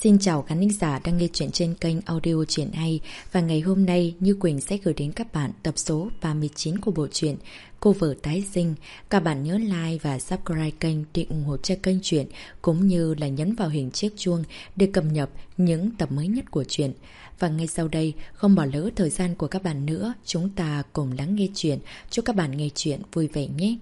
Xin chào khán thính giả đang nghe chuyện trên kênh audio Chuyện Hay. Và ngày hôm nay Như Quỳnh sẽ gửi đến các bạn tập số 39 của bộ truyện Cô Vợ Tái Sinh. Các bạn nhớ like và subscribe kênh để ủng hộ cho kênh truyện, cũng như là nhấn vào hình chiếc chuông để cập nhật những tập mới nhất của truyện. Và ngay sau đây, không bỏ lỡ thời gian của các bạn nữa, chúng ta cùng lắng nghe chuyện. Chúc các bạn nghe chuyện vui vẻ nhé.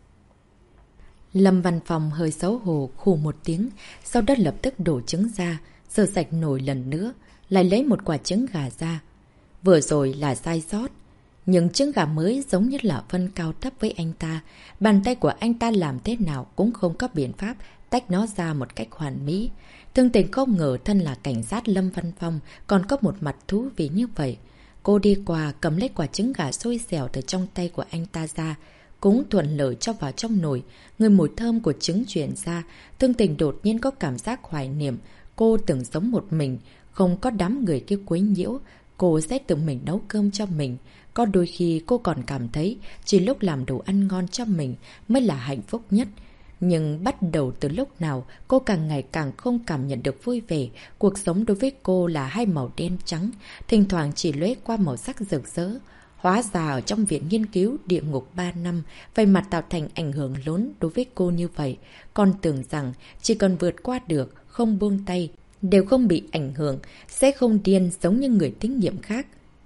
Lâm Văn Phong hơi xấu hổ khù một tiếng, sau đó lập tức đổ trứng ra, rửa sạch nồi lần nữa, lại lấy một quả trứng gà ra. Vừa rồi là sai sót, nhưng trứng gà mới giống như là phân cao thấp với anh ta. Bàn tay của anh ta làm thế nào cũng không có biện pháp tách nó ra một cách hoàn mỹ. Thương Tình không ngờ thân là cảnh sát Lâm Văn Phong còn có một mặt thú vị như vậy. Cô đi qua cầm lấy quả trứng gà xôi xẻo từ trong tay của anh ta ra, cũng thuận lợi cho vào trong nồi. Người mùi thơm của trứng truyền ra, Thương Tình đột nhiên có cảm giác hoài niệm. Cô từng sống một mình, không có đám người kia quấy nhiễu. Cô sẽ tự mình nấu cơm cho mình. Có đôi khi cô còn cảm thấy chỉ lúc làm đồ ăn ngon cho mình mới là hạnh phúc nhất. Nhưng bắt đầu từ lúc nào cô càng ngày càng không cảm nhận được vui vẻ. Cuộc sống đối với cô là hai màu đen trắng, thỉnh thoảng chỉ lóe qua màu sắc rực rỡ. Hóa ra ở trong viện nghiên cứu địa ngục 3 năm, vậy mà tạo thành ảnh hưởng lớn đối với cô như vậy. Còn tưởng rằng chỉ cần vượt qua được, không buông tay, đều không bị ảnh hưởng, sẽ không điên giống như người tín nhiệm khác.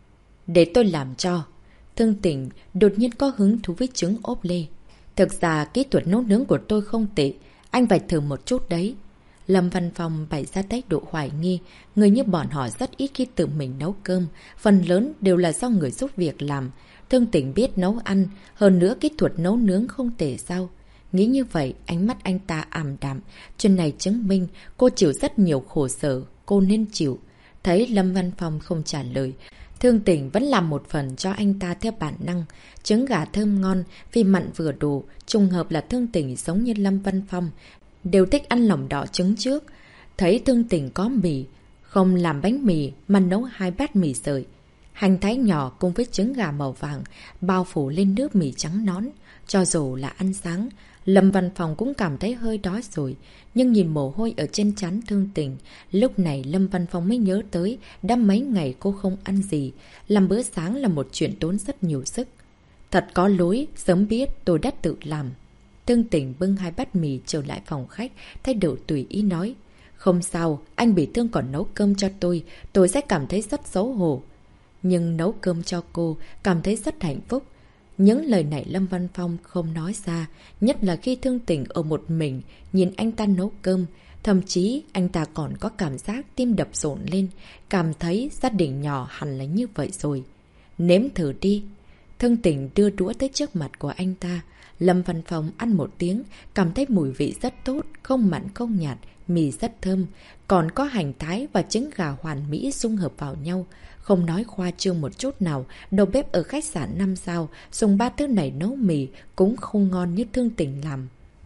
Để tôi làm cho. Thương Tình đột nhiên có hứng thú với trứng ốp lê. Thực ra kỹ thuật nấu nướng của tôi không tệ, anh phải thử một chút đấy. Lâm Văn Phong bày ra thái độ hoài nghi, người như bọn họ rất ít khi tự mình nấu cơm, phần lớn đều là do người giúp việc làm. Thương Tình biết nấu ăn, hơn nữa kỹ thuật nấu nướng không tệ sao. Nghĩ như vậy, ánh mắt anh ta ảm đạm, chuyện này chứng minh cô chịu rất nhiều khổ sở, cô nên chịu. Thấy Lâm Văn Phong không trả lời, Thương Tình vẫn làm một phần cho anh ta theo bản năng. Trứng gà thơm ngon, vì mặn vừa đủ, trùng hợp là Thương Tình giống như Lâm Văn Phong, đều thích ăn lòng đỏ trứng trước. Thấy Thương Tình có mì, không làm bánh mì mà nấu 2 bát mì sợi. Hành thái nhỏ cùng với trứng gà màu vàng, bao phủ lên nước mì trắng nón. Cho dù là ăn sáng, Lâm Văn Phong cũng cảm thấy hơi đói rồi. Nhưng nhìn mồ hôi ở trên trán Thương Tình, lúc này Lâm Văn Phong mới nhớ tới đã mấy ngày cô không ăn gì. Làm bữa sáng là một chuyện tốn rất nhiều sức. Thật có lỗi, sớm biết tôi đã tự làm. Thương Tình bưng 2 bát mì trở lại phòng khách, thái độ tùy ý nói. Không sao, anh bị thương còn nấu cơm cho tôi sẽ cảm thấy rất xấu hổ. Nhưng nấu cơm cho cô, cảm thấy rất hạnh phúc. Những lời này Lâm Văn Phong không nói ra, nhất là khi Thương Tình ở một mình, nhìn anh ta nấu cơm. Thậm chí anh ta còn có cảm giác tim đập rộn lên, cảm thấy gia đình nhỏ hẳn là như vậy rồi. Nếm thử đi. Thương Tình đưa đũa tới trước mặt của anh ta. Lâm Văn Phong ăn một tiếng, cảm thấy mùi vị rất tốt, không mặn không nhạt, mì rất thơm, còn có hành thái và trứng gà hoàn mỹ dung hợp vào nhau. Không nói khoa trương một chút nào, đầu bếp ở khách sạn 5 sao dùng 3 thứ này nấu mì cũng không ngon như Thương Tình làm.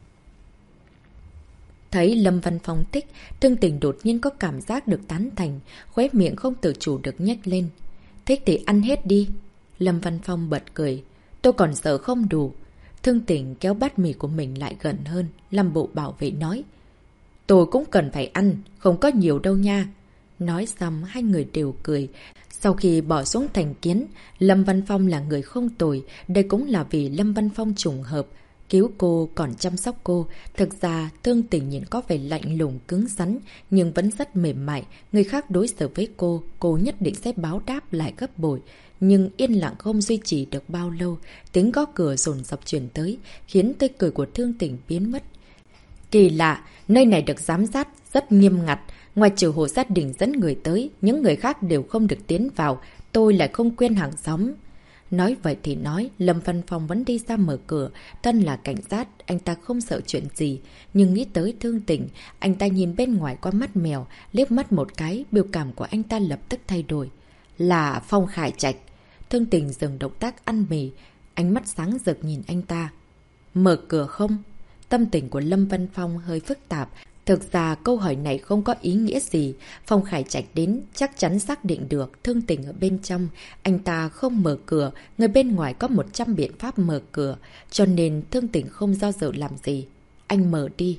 Thấy Lâm Văn Phong thích, Thương Tình đột nhiên có cảm giác được tán thành, khóe miệng không tự chủ được nhếch lên. Thích thì ăn hết đi. Lâm Văn Phong bật cười. Tôi còn sợ không đủ. Thương Tình kéo bát mì của mình lại gần hơn, làm bộ bảo vệ nói. Tôi cũng cần phải ăn, không có nhiều đâu nha. Nói xong hai người đều cười. Sau khi bỏ xuống thành kiến, Lâm Văn Phong là người không tồi, đây cũng là vì Lâm Văn Phong trùng hợp, cứu cô còn chăm sóc cô. Thực ra Thương Tình nhìn có vẻ lạnh lùng cứng rắn, nhưng vẫn rất mềm mại. Người khác đối xử với cô nhất định sẽ báo đáp lại gấp bội. Nhưng yên lặng không duy trì được bao lâu, tiếng gõ cửa dồn dập truyền tới, khiến tươi cười của Thương Tình biến mất. Kỳ lạ, nơi này được giám sát rất nghiêm ngặt, ngoài trừ hộ gia đình dẫn người tới, những người khác đều không được tiến vào, tôi lại không quên hàng xóm. Nói vậy thì nói, Lâm Văn Phong vẫn đi ra mở cửa, thân là cảnh sát, anh ta không sợ chuyện gì, nhưng nghĩ tới Thương Tình, anh ta nhìn bên ngoài qua mắt mèo, liếc mắt một cái, biểu cảm của anh ta lập tức thay đổi. Là Phong Khải Trạch. Thương Tình dừng động tác ăn mì, ánh mắt sáng rực nhìn anh ta. Mở cửa không? Tâm tình của Lâm Văn Phong hơi phức tạp. Thực ra câu hỏi này không có ý nghĩa gì. Phong Khải Trạch đến chắc chắn xác định được Thương Tình ở bên trong. Anh ta không mở cửa, người bên ngoài có 100 biện pháp mở cửa. Cho nên Thương Tình không do dự làm gì. Anh mở đi.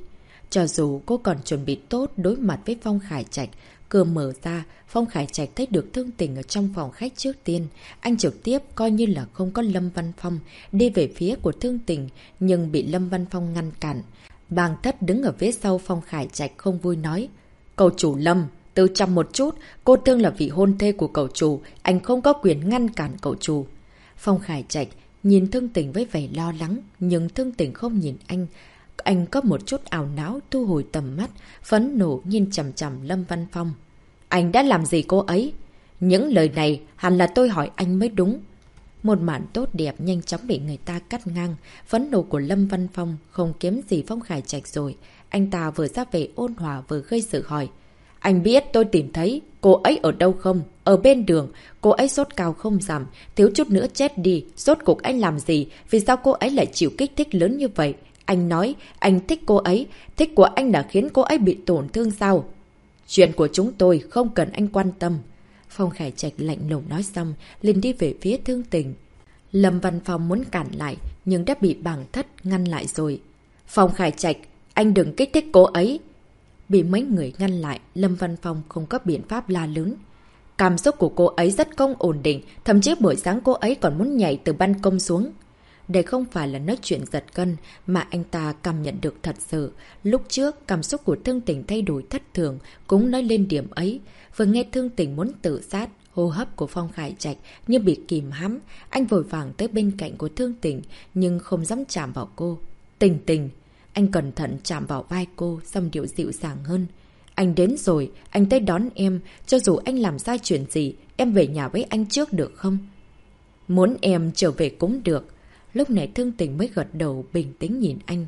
Cho dù cô còn chuẩn bị tốt đối mặt với Phong Khải Trạch, cửa mở ra, Phong Khải Trạch thấy được Thương Tình ở trong phòng khách trước tiên. Anh trực tiếp coi như là không có Lâm Văn Phong, đi về phía của Thương Tình, nhưng bị Lâm Văn Phong ngăn cản. Bàng Thất đứng ở phía sau Phong Khải Trạch không vui nói. Cậu chủ Lâm, từ trong một chút, cô Thương là vị hôn thê của cậu chủ, anh không có quyền ngăn cản cậu chủ. Phong Khải Trạch nhìn Thương Tình với vẻ lo lắng, nhưng Thương Tình không nhìn anh. Anh có một chút ảo não thu hồi tầm mắt, phẫn nộ nhìn chằm chằm Lâm Văn Phong. Anh đã làm gì cô ấy? Những lời này hẳn là tôi hỏi anh mới đúng. Một màn tốt đẹp nhanh chóng bị người ta cắt ngang. Phẫn nộ của Lâm Văn Phong không kém gì Phong Khải Trạch rồi. Anh ta vừa ra về ôn hòa vừa gây sự hỏi. Anh biết tôi tìm thấy cô ấy ở đâu không? Ở bên đường. Cô ấy sốt cao không giảm, thiếu chút nữa chết đi. Rốt cuộc anh làm gì? Vì sao cô ấy lại chịu kích thích lớn như vậy? Anh nói anh thích cô ấy. Thích của anh đã khiến cô ấy bị tổn thương sao? Chuyện của chúng tôi không cần anh quan tâm. Phong Khải Trạch lạnh lùng nói xong, liền đi về phía Thương Tình. Lâm Văn Phong muốn cản lại, nhưng đã bị Bàng Thất ngăn lại rồi. Phong Khải Trạch, anh đừng kích thích cô ấy. Bị mấy người ngăn lại, Lâm Văn Phong không có biện pháp la lớn. Cảm xúc của cô ấy rất không ổn định, thậm chí buổi sáng cô ấy còn muốn nhảy từ ban công xuống. Đây không phải là nói chuyện giật gân, mà anh ta cảm nhận được thật sự. Lúc trước, cảm xúc của Thương Tình thay đổi thất thường, cũng nói lên điểm ấy. Vừa nghe Thương Tình muốn tự sát, hô hấp của Phong Khải Trạch như bị kìm hãm. Anh vội vàng tới bên cạnh của Thương Tình, nhưng không dám chạm vào cô. Tình Tình, anh cẩn thận chạm vào vai cô, xong điệu dịu dàng hơn. Anh đến rồi, anh tới đón em, cho dù anh làm sai chuyện gì, em về nhà với anh trước được không? Muốn em trở về cũng được. Lúc này Thương Tình mới gật đầu bình tĩnh nhìn anh.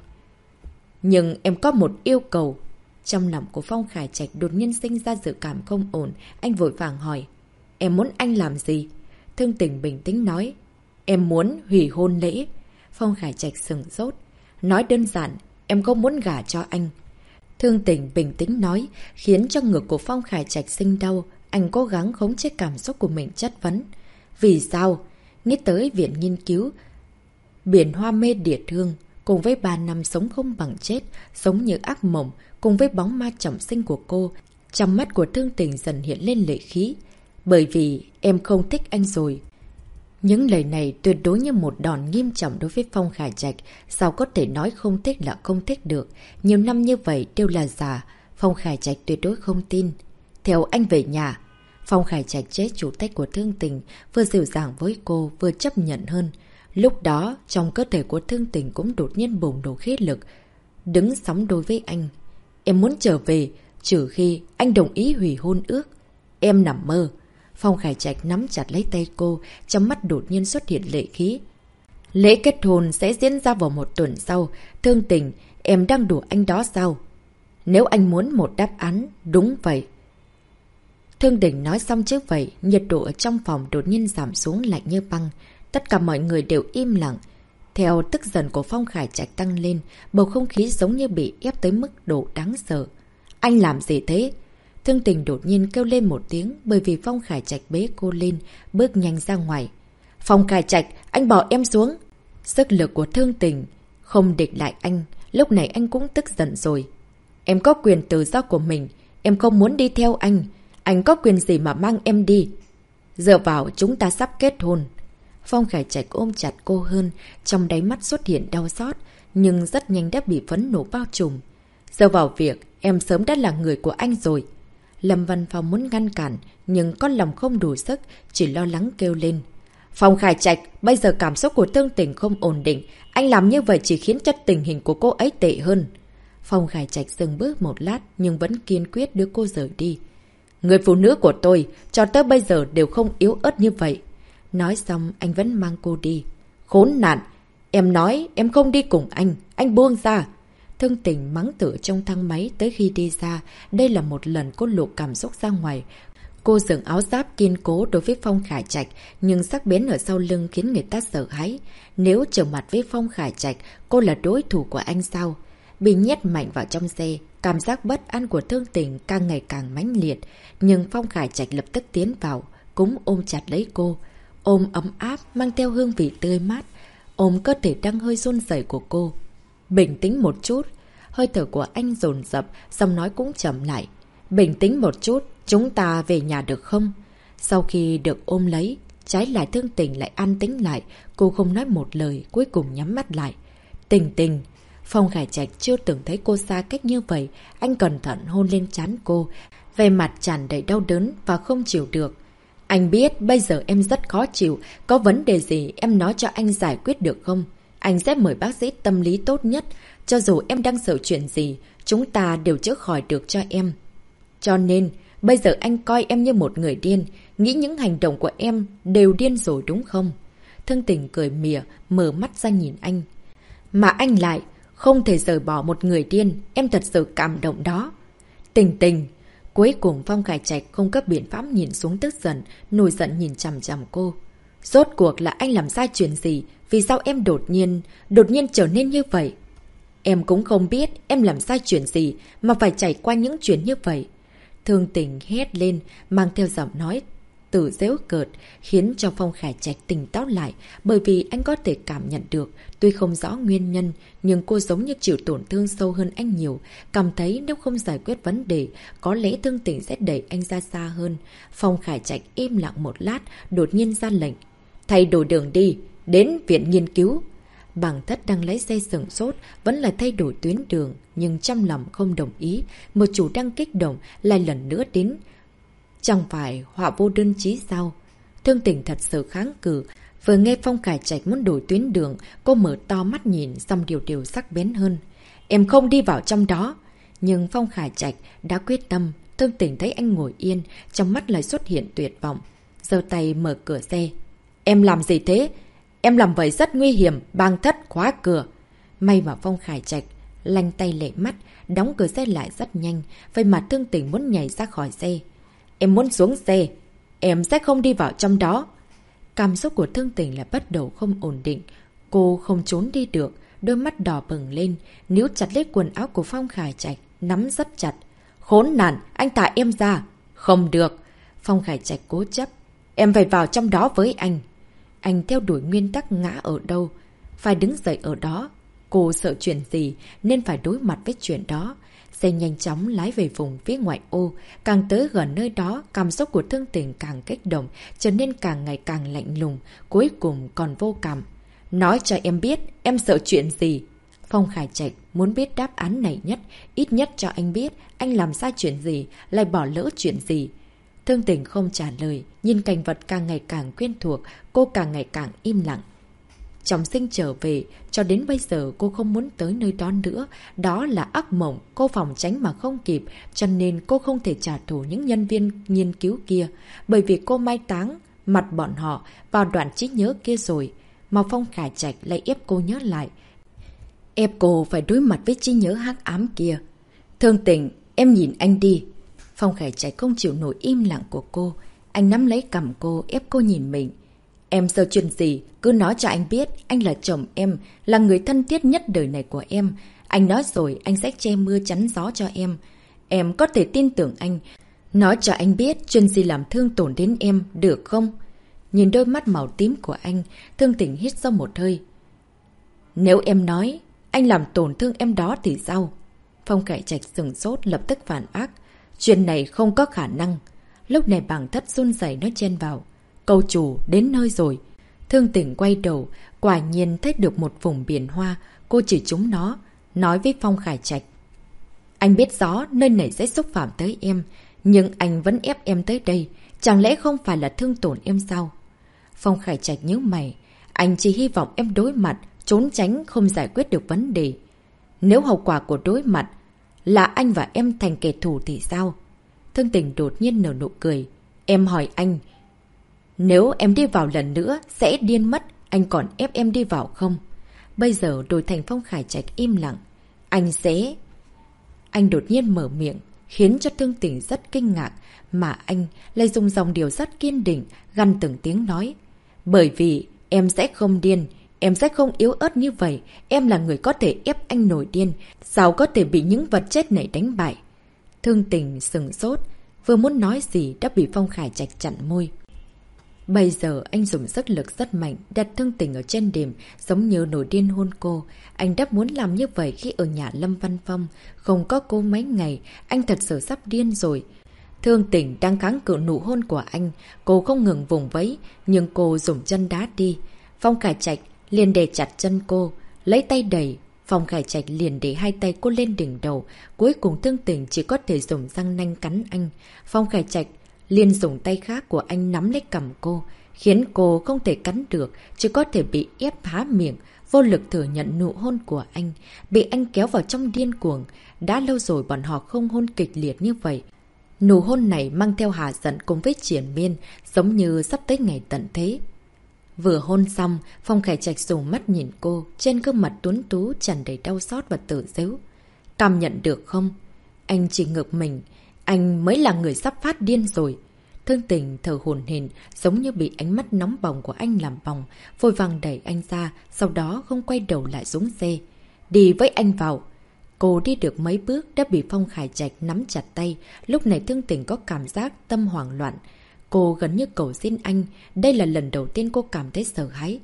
Nhưng em có một yêu cầu. Trong lòng của Phong Khải Trạch đột nhiên sinh ra dự cảm không ổn. Anh vội vàng hỏi. Em muốn anh làm gì? Thương Tình bình tĩnh nói. Em muốn hủy hôn lễ. Phong Khải Trạch sừng sốt. Nói đơn giản, em không muốn gả cho anh. Thương Tình bình tĩnh nói, khiến cho ngực của Phong Khải Trạch sinh đau. Anh cố gắng khống chế cảm xúc của mình chất vấn. Vì sao? Nghĩ tới viện nghiên cứu Biển Hoa Mê Địa Thương, cùng với 3 năm sống không bằng chết, sống như ác mộng, cùng với bóng ma trọng sinh của cô, trong mắt của Thương Tình dần hiện lên lệ khí. Bởi vì em không thích anh rồi. Những lời này tuyệt đối như một đòn nghiêm trọng đối với Phong Khải Trạch. Sao có thể nói không thích là không thích được? Nhiều năm như vậy đều là giả. Phong Khải Trạch tuyệt đối không tin. Theo anh về nhà. Phong Khải Trạch chế chủ tách của Thương Tình, vừa dịu dàng với cô, vừa chấp nhận hơn. Lúc đó, trong cơ thể của Thương Tình cũng đột nhiên bùng nổ khí lực. Đứng sóng đôi với anh. Em muốn trở về, trừ khi anh đồng ý hủy hôn ước. Em nằm mơ. Phong Khải Trạch nắm chặt lấy tay cô, trong mắt đột nhiên xuất hiện lệ khí. Lễ kết hôn sẽ diễn ra vào 1 tuần sau. Thương Tình, em đang đùa anh đó sao? Nếu anh muốn một đáp án, đúng vậy. Thương Tình nói xong trước vậy, nhiệt độ ở trong phòng đột nhiên giảm xuống lạnh như băng. Tất cả mọi người đều im lặng. Theo tức giận của Phong Khải Trạch tăng lên, bầu không khí giống như bị ép tới mức độ đáng sợ. Anh làm gì thế? Thương Tình đột nhiên kêu lên một tiếng bởi vì Phong Khải Trạch bế cô lên, bước nhanh ra ngoài. Phong Khải Trạch, anh bỏ em xuống. Sức lực của Thương Tình không địch lại anh, lúc này anh cũng tức giận rồi. Em có quyền tự do của mình, em không muốn đi theo anh có quyền gì mà mang em đi? Dựa vào chúng ta sắp kết hôn. Phong Khải Trạch ôm chặt cô hơn, trong đáy mắt xuất hiện đau xót, nhưng rất nhanh đã bị phẫn nộ bao trùm. Dựa vào việc, em sớm đã là người của anh rồi. Lâm Văn Phong muốn ngăn cản, nhưng con lòng không đủ sức, chỉ lo lắng kêu lên. Phong Khải Trạch, bây giờ cảm xúc của Thương Tình không ổn định, anh làm như vậy chỉ khiến cho tình hình của cô ấy tệ hơn. Phong Khải Trạch dừng bước một lát, nhưng vẫn kiên quyết đưa cô rời đi. Người phụ nữ của tôi, cho tới bây giờ đều không yếu ớt như vậy. Nói xong, anh vẫn mang cô đi. Khốn nạn! Em nói em không đi cùng anh buông ra. Thương Tình mắng tự trong thang máy tới khi đi ra. Đây là một lần cô lộ cảm xúc ra ngoài. Cô dựng áo giáp kiên cố đối với Phong Khải Trạch, nhưng sắc bén ở sau lưng khiến người ta sợ hãi. Nếu trở mặt với Phong Khải Trạch, cô là đối thủ của anh sao? Bị nhét mạnh vào trong xe, cảm giác bất an của Thương Tình càng ngày càng mãnh liệt. Nhưng Phong Khải Trạch lập tức tiến vào, cũng ôm chặt lấy cô. Ôm ấm áp, mang theo hương vị tươi mát. Ôm cơ thể đang hơi run rẩy của cô. Bình tĩnh một chút. hơi thở của anh dồn dập, giọng nói cũng chậm lại. Bình tĩnh một chút, chúng ta về nhà được không? Sau khi được ôm lấy, trái lại Thương Tình lại an tĩnh lại, cô không nói một lời, cuối cùng nhắm mắt lại. Tình Tình, Phong Khải Trạch chưa từng thấy cô xa cách như vậy, anh cẩn thận hôn lên trán cô, về mặt tràn đầy đau đớn và không chịu được. Anh biết bây giờ em rất khó chịu, có vấn đề gì em nói cho anh giải quyết được không? Anh sẽ mời bác sĩ tâm lý tốt nhất, cho dù em đang sợ chuyện gì, chúng ta đều chữa khỏi được cho em. Cho nên, bây giờ anh coi em như một người điên, nghĩ những hành động của em đều điên rồi đúng không? Thương Tình cười mỉa, mở mắt ra nhìn anh. Mà anh lại không thể rời bỏ một người điên, em thật sự cảm động đó. Tình Tình. Cuối cùng Phong Khải Trạch không cấp biện pháp nhìn xuống tức giận, nổi giận nhìn chằm chằm cô. Rốt cuộc là anh làm sai chuyện gì? Vì sao em đột nhiên trở nên như vậy? Em cũng không biết em làm sai chuyện gì mà phải trải qua những chuyện như vậy. Thương Tình hét lên, mang theo giọng nói tự giễu cợt, khiến cho Phong Khải Trạch tỉnh táo lại, bởi vì anh có thể cảm nhận được, tuy không rõ nguyên nhân, nhưng cô giống như chịu tổn thương sâu hơn anh nhiều, cảm thấy nếu không giải quyết vấn đề, có lẽ Thương Tình sẽ đẩy anh ra xa hơn. Phong Khải Trạch im lặng một lát, đột nhiên ra lệnh. Thay đổi đường đi, đến viện nghiên cứu. Bàng Thất đang lấy xe sửng sốt, vẫn là thay đổi tuyến đường, nhưng trong lòng không đồng ý. Một chủ đang kích động, lại lần nữa đến. Chẳng phải họa vô đơn chí sao? Thương Tình thật sự kháng cự. Vừa nghe Phong Khải Trạch muốn đổi tuyến đường, cô mở to mắt nhìn, xong điều sắc bén hơn. Em không đi vào trong đó. Nhưng Phong Khải Trạch đã quyết tâm. Thương Tình thấy anh ngồi yên, trong mắt lại xuất hiện tuyệt vọng. Giơ tay mở cửa xe. Em làm gì thế? Em làm vậy rất nguy hiểm, Bàng Thất khóa cửa. May mà Phong Khải Trạch lanh tay lệ mắt, đóng cửa xe lại rất nhanh, vậy mà Thương Tình muốn nhảy ra khỏi xe. Em muốn xuống xe, em sẽ không đi vào trong đó. Cảm xúc của Thương Tình là bắt đầu không ổn định. Cô không trốn đi được, đôi mắt đỏ bừng lên, níu chặt lấy quần áo của Phong Khải Trạch, nắm rất chặt. Khốn nạn, anh thả em ra. Không được. Phong Khải Trạch cố chấp. Em phải vào trong đó với anh. Anh theo đuổi nguyên tắc ngã ở đâu, phải đứng dậy ở đó. Cô sợ chuyện gì nên phải đối mặt với chuyện đó. Xe nhanh chóng lái về vùng phía ngoại ô. Càng tới gần nơi đó, cảm xúc của Thương Tình càng kích động, trở nên càng ngày càng lạnh lùng, cuối cùng còn vô cảm. Nói cho em biết, em sợ chuyện gì? Phong Khải Trạch muốn biết đáp án này nhất, ít nhất cho anh biết anh làm sai chuyện gì, lại bỏ lỡ chuyện gì. Thương Tình không trả lời, nhìn cảnh vật càng ngày càng quen thuộc, cô càng ngày càng im lặng. Trọng Sinh trở về, cho đến bây giờ cô không muốn tới nơi đó nữa, đó là ác mộng, cô phòng tránh mà không kịp, cho nên cô không thể trả thù những nhân viên nghiên cứu kia, bởi vì cô mai táng mặt bọn họ vào đoạn trí nhớ kia rồi, mà Phong Khải Trạch lại ép cô nhớ lại. Ép cô phải đối mặt với trí nhớ hắc ám kia. Thương Tình, em nhìn anh đi. Phong Khải Trạch không chịu nổi im lặng của cô. Anh nắm lấy cằm cô, ép cô nhìn mình. Em sợ chuyện gì, cứ nói cho anh biết. Anh là chồng em, là người thân thiết nhất đời này của em. Anh nói rồi, anh sẽ che mưa chắn gió cho em. Em có thể tin tưởng anh. Nói cho anh biết chuyện gì làm thương tổn đến em, được không? Nhìn đôi mắt màu tím của anh, Thương Tình hít sâu một hơi. Nếu em nói anh làm tổn thương em đó thì sao? Phong Khải Trạch sửng sốt, lập tức phản bác. Chuyện này không có khả năng. Lúc này Bàng Thất run rẩy nói chen vào. Cầu chủ đến nơi rồi. Thương Tình quay đầu, quả nhiên thấy được một vùng biển hoa. Cô chỉ trúng nó, nói với Phong Khải Trạch. Anh biết rõ nơi này sẽ xúc phạm tới em, nhưng anh vẫn ép em tới đây. Chẳng lẽ không phải là thương tổn em sao? Phong Khải Trạch nhíu mày. Anh chỉ hy vọng em đối mặt, trốn tránh không giải quyết được vấn đề. Nếu hậu quả của đối mặt là anh và em thành kẻ thù thì sao? Thương Tình đột nhiên nở nụ cười. Em hỏi anh, nếu em đi vào lần nữa sẽ điên mất, anh còn ép em đi vào không? Bây giờ đổi thành Phong Khải Trạch im lặng. Anh sẽ... Anh đột nhiên mở miệng, khiến cho Thương Tình rất kinh ngạc, mà anh lại dùng dòng điều rất kiên định, gằn từng tiếng nói. Bởi vì em sẽ không điên, em sẽ không yếu ớt như vậy, em là người có thể ép anh nổi điên, sao có thể bị những vật chết này đánh bại? Thương Tình sửng sốt, vừa muốn nói gì đã bị Phong Khải Trạch chặn môi. Bây giờ anh dùng sức lực rất mạnh đặt Thương Tình ở trên đệm, giống như nổi điên hôn cô. Anh đã muốn làm như vậy khi ở nhà Lâm Văn Phong. Không có cô mấy ngày, anh thật sự sắp điên rồi. Thương Tình đang kháng cự nụ hôn của anh. Cô không ngừng vùng vẫy, nhưng cô dùng chân đá đi. Phong Khải Trạch liền đè chặt chân cô, lấy tay đẩy. Phong Khải Trạch liền để hai tay cô lên đỉnh đầu. Cuối cùng Thương Tình chỉ có thể dùng răng nanh cắn anh. Phong Khải Trạch liền dùng tay khác của anh nắm lấy cằm cô, khiến cô không thể cắn được, chỉ có thể bị ép há miệng, vô lực thừa nhận nụ hôn của anh, bị anh kéo vào trong điên cuồng. Đã lâu rồi bọn họ không hôn kịch liệt như vậy. Nụ hôn này mang theo hà giận cùng với triền miên, giống như sắp tới ngày tận thế. Vừa hôn xong, Phong Khải Trạch dùng mắt nhìn cô, trên gương mặt tuấn tú tràn đầy đau xót và tự giễu. Cảm nhận được không? Anh chỉ ngược mình, anh mới là người sắp phát điên rồi. Thương Tình thở hổn hển, giống như bị ánh mắt nóng bỏng của anh làm bỏng, vội vàng đẩy anh ra, sau đó không quay đầu lại xuống xe. Đi với anh vào. Cô đi được mấy bước đã bị Phong Khải Trạch nắm chặt tay, lúc này Thương Tình có cảm giác tâm hoảng loạn. Cô gần như cầu xin anh, đây là lần đầu tiên cô cảm thấy sợ hãi.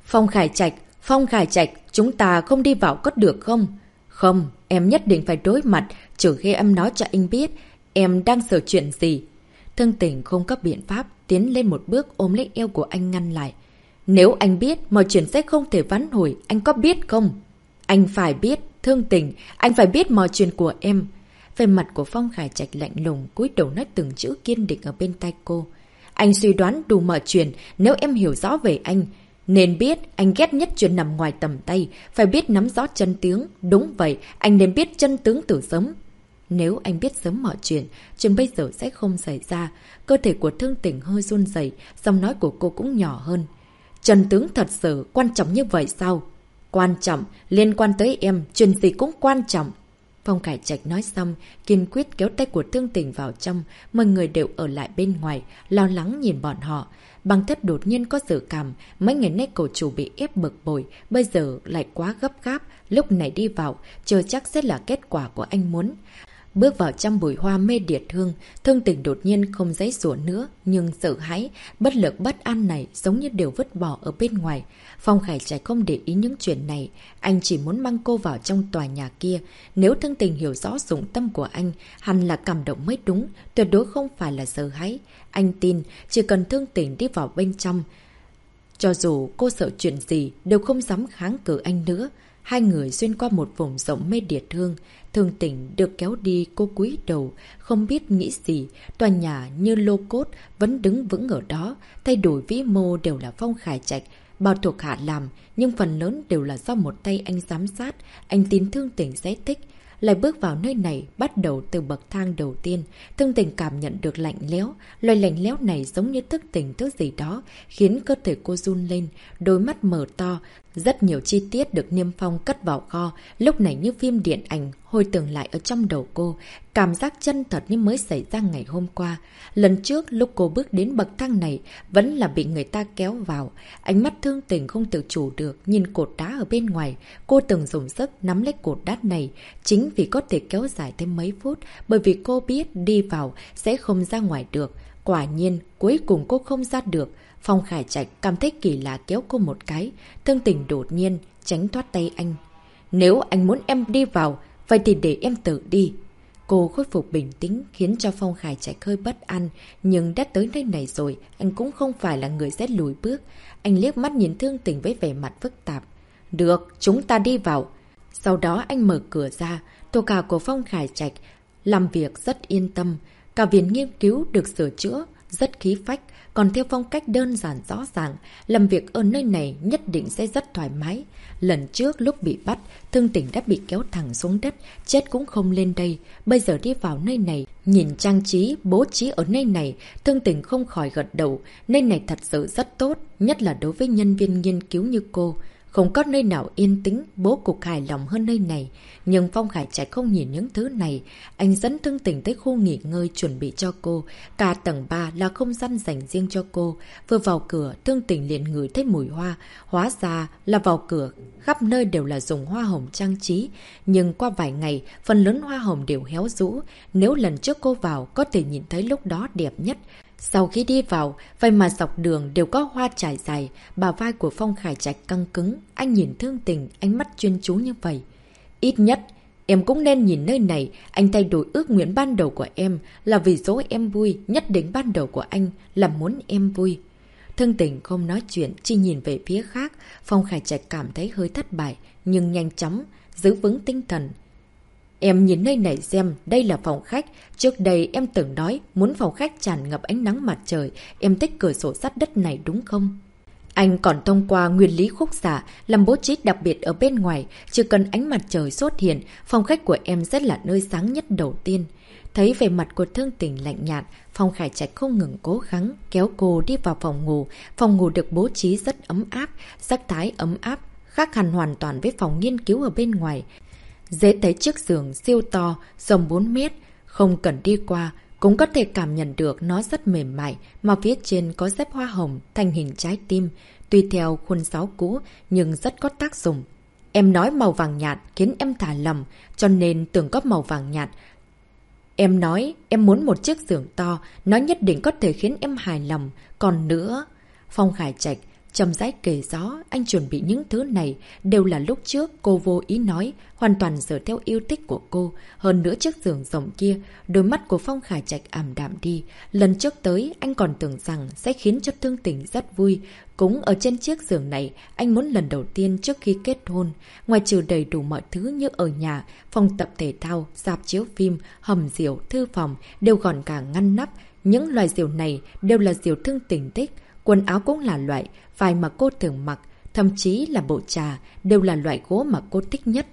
Phong Khải Trạch, chúng ta không đi vào có được không? Không, em nhất định phải đối mặt, trừ khi em nói cho anh biết, em đang sợ chuyện gì. Thương Tình không có biện pháp, tiến lên một bước ôm lấy eo của anh ngăn lại. Nếu anh biết, mọi chuyện sẽ không thể vãn hồi, anh có biết không? Anh phải biết, Thương Tình, anh phải biết mọi chuyện của em. Về mặt của Phong Khải Trạch lạnh lùng, cúi đầu nói từng chữ kiên định ở bên tai cô. Anh suy đoán đủ mọi chuyện, nếu em hiểu rõ về anh. Nên biết, anh ghét nhất chuyện nằm ngoài tầm tay, phải biết nắm rõ chân tướng. Đúng vậy, anh nên biết chân tướng từ sớm. Nếu anh biết sớm mọi chuyện bây giờ sẽ không xảy ra. Cơ thể của Thương Tình hơi run rẩy, giọng nói của cô cũng nhỏ hơn. Chân tướng thật sự quan trọng như vậy sao? Quan trọng, liên quan tới em, chuyện gì cũng quan trọng. Phong Khải Trạch nói xong, kiên quyết kéo tay của Thương Tình vào trong, mọi người đều ở lại bên ngoài, lo lắng nhìn bọn họ. Bằng Thất đột nhiên có dự cảm, mấy ngày nay cậu chủ bị ép bực bội, bây giờ lại quá gấp gáp, lúc này đi vào, chưa chắc sẽ là kết quả của anh muốn. Bước vào trong bụi hoa mê điệt hương, Thương Tình đột nhiên không giãy giụa nữa, nhưng sợ hãi, bất lực bất an này giống như đều vứt bỏ ở bên ngoài. Phong Khải Trạch không để ý những chuyện này, anh chỉ muốn mang cô vào trong tòa nhà kia. Nếu Thương Tình hiểu rõ dụng tâm của anh, hẳn là cảm động mới đúng, tuyệt đối không phải là sợ hãi. Anh tin, chỉ cần Thương Tình đi vào bên trong, cho dù cô sợ chuyện gì, đều không dám kháng cự anh nữa. Hai người xuyên qua một vùng rộng mê điệt hương. Thương Tình được kéo đi, cô cúi đầu, không biết nghĩ gì. Tòa nhà như lô cốt vẫn đứng vững ở đó. Thay đổi vĩ mô đều là Phong Khải Trạch, bao thuộc hạ làm, nhưng phần lớn đều là do một tay anh giám sát. Anh tin Thương Tình sẽ thích. Lại bước vào nơi này, bắt đầu từ bậc thang đầu tiên. Thương Tình cảm nhận được lạnh lẽo. Loại lạnh lẽo này giống như thức tỉnh thứ gì đó, khiến cơ thể cô run lên, đôi mắt mở to. Rất nhiều chi tiết được Niêm Phong cất vào kho, lúc này như phim điện ảnh, hồi tưởng lại ở trong đầu cô. Cảm giác chân thật như mới xảy ra ngày hôm qua. Lần trước, lúc cô bước đến bậc thang này, vẫn là bị người ta kéo vào. Ánh mắt Thương Tình không tự chủ được, nhìn cột đá ở bên ngoài. Cô từng dùng sức nắm lấy cột đá này, chính vì có thể kéo dài thêm mấy phút, bởi vì cô biết đi vào sẽ không ra ngoài được. Quả nhiên, cuối cùng cô không ra được. Phong Khải Trạch cảm thấy kỳ lạ kéo cô một cái. Thương Tình đột nhiên tránh thoát tay anh. Nếu anh muốn em đi vào, vậy thì để em tự đi. Cô khôi phục bình tĩnh khiến cho Phong Khải Trạch hơi bất an. Nhưng đã tới nơi này rồi, anh cũng không phải là người sẽ lùi bước. Anh liếc mắt nhìn Thương Tình với vẻ mặt phức tạp. Được, chúng ta đi vào. Sau đó anh mở cửa ra. Tổ cả của Phong Khải Trạch làm việc rất yên tâm. Cả viện nghiên cứu được sửa chữa, rất khí phách, còn theo phong cách đơn giản rõ ràng. Làm việc ở nơi này nhất định sẽ rất thoải mái. Lần trước lúc bị bắt, Thương Tình đã bị kéo thẳng xuống đất, chết cũng không lên đây. Bây giờ đi vào nơi này, nhìn trang trí, bố trí ở nơi này, Thương Tình không khỏi gật đầu. Nơi này thật sự rất tốt, nhất là đối với nhân viên nghiên cứu như cô. Không có nơi nào yên tĩnh, bố cục hài lòng hơn nơi này. Nhưng Phong Khải Trạch không nhìn những thứ này. Anh dẫn Thương Tình tới khu nghỉ ngơi chuẩn bị cho cô. Cả tầng 3 là không gian dành riêng cho cô. Vừa vào cửa, Thương Tình liền ngửi thấy mùi hoa. Hóa ra là vào cửa, khắp nơi đều là dùng hoa hồng trang trí. Nhưng qua vài ngày, phần lớn hoa hồng đều héo rũ. Nếu lần trước cô vào, có thể nhìn thấy lúc đó đẹp nhất. Sau khi đi vào, vậy mà dọc đường đều có hoa trải dài, bả vai của Phong Khải Trạch căng cứng, anh nhìn Thương Tình, ánh mắt chuyên chú như vậy. Ít nhất, em cũng nên nhìn nơi này, anh thay đổi ước nguyện ban đầu của em là vì dỗ em vui, nhất định ban đầu của anh là muốn em vui. Thương Tình không nói chuyện, chỉ nhìn về phía khác, Phong Khải Trạch cảm thấy hơi thất bại, nhưng nhanh chóng, giữ vững tinh thần. Em nhìn nơi này xem, đây là phòng khách. Trước đây em từng nói muốn phòng khách tràn ngập ánh nắng mặt trời. Em thích cửa sổ sắt đất này đúng không? Anh còn thông qua nguyên lý khúc xạ làm bố trí đặc biệt ở bên ngoài. Chỉ cần ánh mặt trời xuất hiện, phòng khách của em sẽ là nơi sáng nhất đầu tiên. Thấy vẻ mặt của Thương Tình lạnh nhạt, Phong Khải Trạch không ngừng cố gắng kéo cô đi vào phòng ngủ. Phòng ngủ được bố trí rất ấm áp, sắc thái ấm áp, khác hẳn hoàn toàn với phòng nghiên cứu ở bên ngoài. Dễ thấy chiếc giường siêu to, rộng 4 mét, không cần đi qua, cũng có thể cảm nhận được nó rất mềm mại, mà phía trên có dép hoa hồng thành hình trái tim, tùy theo khuôn sáo cũ nhưng rất có tác dụng. Em nói màu vàng nhạt khiến em thả lầm, cho nên tưởng có màu vàng nhạt. Em nói em muốn một chiếc giường to, nó nhất định có thể khiến em hài lòng. Còn nữa, Phong Khải Trạch chậm rãi kể rõ, anh chuẩn bị những thứ này đều là lúc trước cô vô ý nói, hoàn toàn dựa theo yêu thích của cô. Hơn nữa chiếc giường rộng kia, đôi mắt của Phong Khải Trạch ảm đạm đi. Lần trước tới, anh còn tưởng rằng sẽ khiến cho Thương Tình rất vui. Cũng ở trên chiếc giường này, anh muốn lần đầu tiên trước khi kết hôn. Ngoài trừ đầy đủ mọi thứ như ở nhà, phòng tập thể thao, rạp chiếu phim, hầm rượu, thư phòng, đều gọn gàng ngăn nắp. Những loài rượu này đều là rượu Thương Tình thích. Quần áo cũng là loại vải mà cô thường mặc, thậm chí là bộ trà đều là loại gỗ mà cô thích nhất.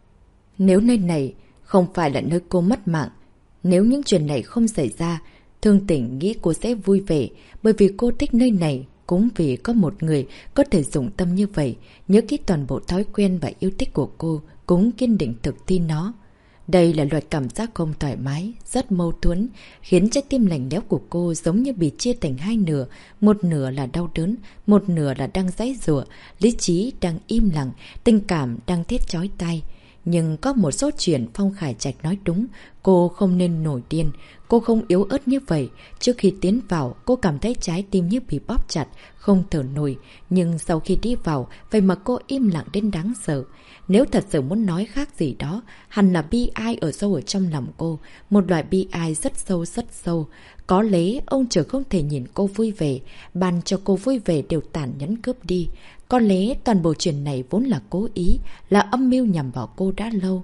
Nếu nơi này không phải là nơi cô mất mạng, nếu những chuyện này không xảy ra, Thương Tình nghĩ cô sẽ vui vẻ, bởi vì cô thích nơi này, cũng vì có một người có thể dụng tâm như vậy, nhớ kỹ toàn bộ thói quen và yêu thích của cô, cũng kiên định thực thi nó. Đây là loại cảm giác không thoải mái, rất mâu thuẫn, khiến trái tim lạnh lẽo của cô giống như bị chia thành hai nửa. Một nửa là đau đớn, một nửa là đang giãy giụa, lý trí đang im lặng, tình cảm đang thét chói tai. Nhưng có một số chuyện Phong Khải Trạch nói đúng, cô không nên nổi điên, cô không yếu ớt như vậy. Trước khi tiến vào, cô cảm thấy trái tim như bị bóp chặt, không thở nổi. Nhưng sau khi đi vào, vậy mà cô im lặng đến đáng sợ. Nếu thật sự muốn nói khác gì đó, hẳn là bi ai ở sâu ở trong lòng cô, một loại bi ai rất sâu. Có lẽ ông trời không thể nhìn cô vui vẻ, ban cho cô vui vẻ đều tàn nhẫn cướp đi. Có lẽ toàn bộ chuyện này vốn là cố ý, là âm mưu nhằm vào cô đã lâu.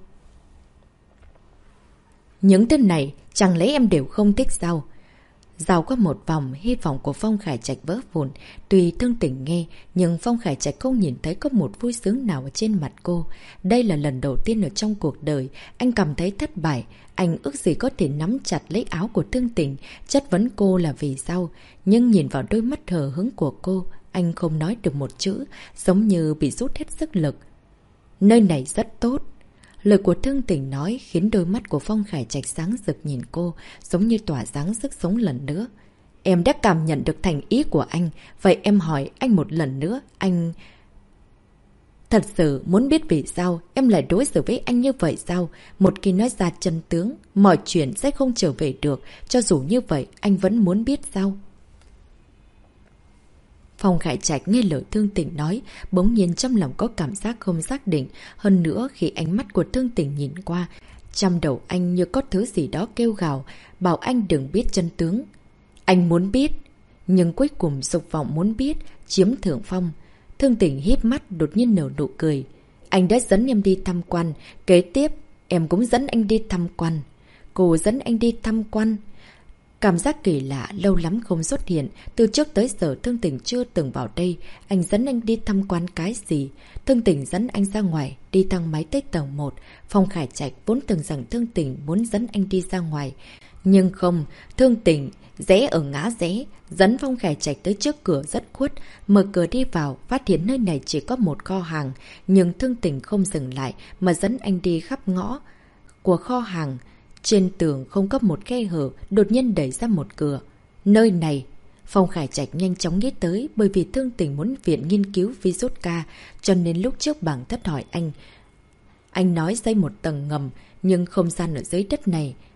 Những thứ này chẳng lẽ em đều không thích sao? Dạo qua một vòng, hy vọng của Phong Khải Trạch vỡ vụn. Tuy Thương Tình nghe, nhưng Phong Khải Trạch không nhìn thấy có một vui sướng nào ở trên mặt cô. Đây là lần đầu tiên ở trong cuộc đời, anh cảm thấy thất bại. Anh ước gì có thể nắm chặt lấy áo của Thương Tình, chất vấn cô là vì sao. Nhưng nhìn vào đôi mắt hờ hững của cô, anh không nói được một chữ, giống như bị rút hết sức lực. Nơi này rất tốt. Lời của Thương Tình nói khiến đôi mắt của Phong Khải Trạch sáng rực nhìn cô, giống như tỏa sáng sức sống lần nữa. Em đã cảm nhận được thành ý của anh, vậy em hỏi anh một lần nữa, anh... Thật sự muốn biết vì sao em lại đối xử với anh như vậy sao? Một khi nói ra chân tướng, mọi chuyện sẽ không trở về được, cho dù như vậy anh vẫn muốn biết sao? Phong Khải Trạch nghe lời Thương Tình nói, bỗng nhiên trong lòng có cảm giác không xác định. Hơn nữa khi ánh mắt của Thương Tình nhìn qua, trong đầu anh như có thứ gì đó kêu gào, bảo anh đừng biết chân tướng. Anh muốn biết, nhưng cuối cùng dục vọng muốn biết, chiếm thượng phong. Thương Tình híp mắt đột nhiên nở nụ cười. Anh đã dẫn em đi tham quan, kế tiếp em cũng dẫn anh đi tham quan. Cô dẫn anh đi tham quan. Cảm giác kỳ lạ lâu lắm không xuất hiện, từ trước tới giờ Thương Tình chưa từng vào đây. Anh dẫn anh đi tham quan cái gì? Thương Tình dẫn anh ra ngoài, đi thang máy tới tầng 1. Phong Khải Trạch vốn tưởng rằng Thương Tình muốn dẫn anh đi ra ngoài. Nhưng không, Thương Tình rẽ ở ngã rẽ, dẫn Phong Khải Trạch tới trước cửa rất khuất. Mở cửa đi vào, phát hiện nơi này chỉ có một kho hàng. Nhưng Thương Tình không dừng lại mà dẫn anh đi khắp ngõ của kho hàng. Trên tường không có một khe hở, đột nhiên đẩy ra một cửa. Nơi này, Phong Khải Trạch nhanh chóng nghĩ tới, bởi vì Thương Tình muốn viện nghiên cứu virus K, cho nên lúc trước bảng thất hỏi anh. Anh nói xây một tầng ngầm, nhưng không gian ở dưới đất này,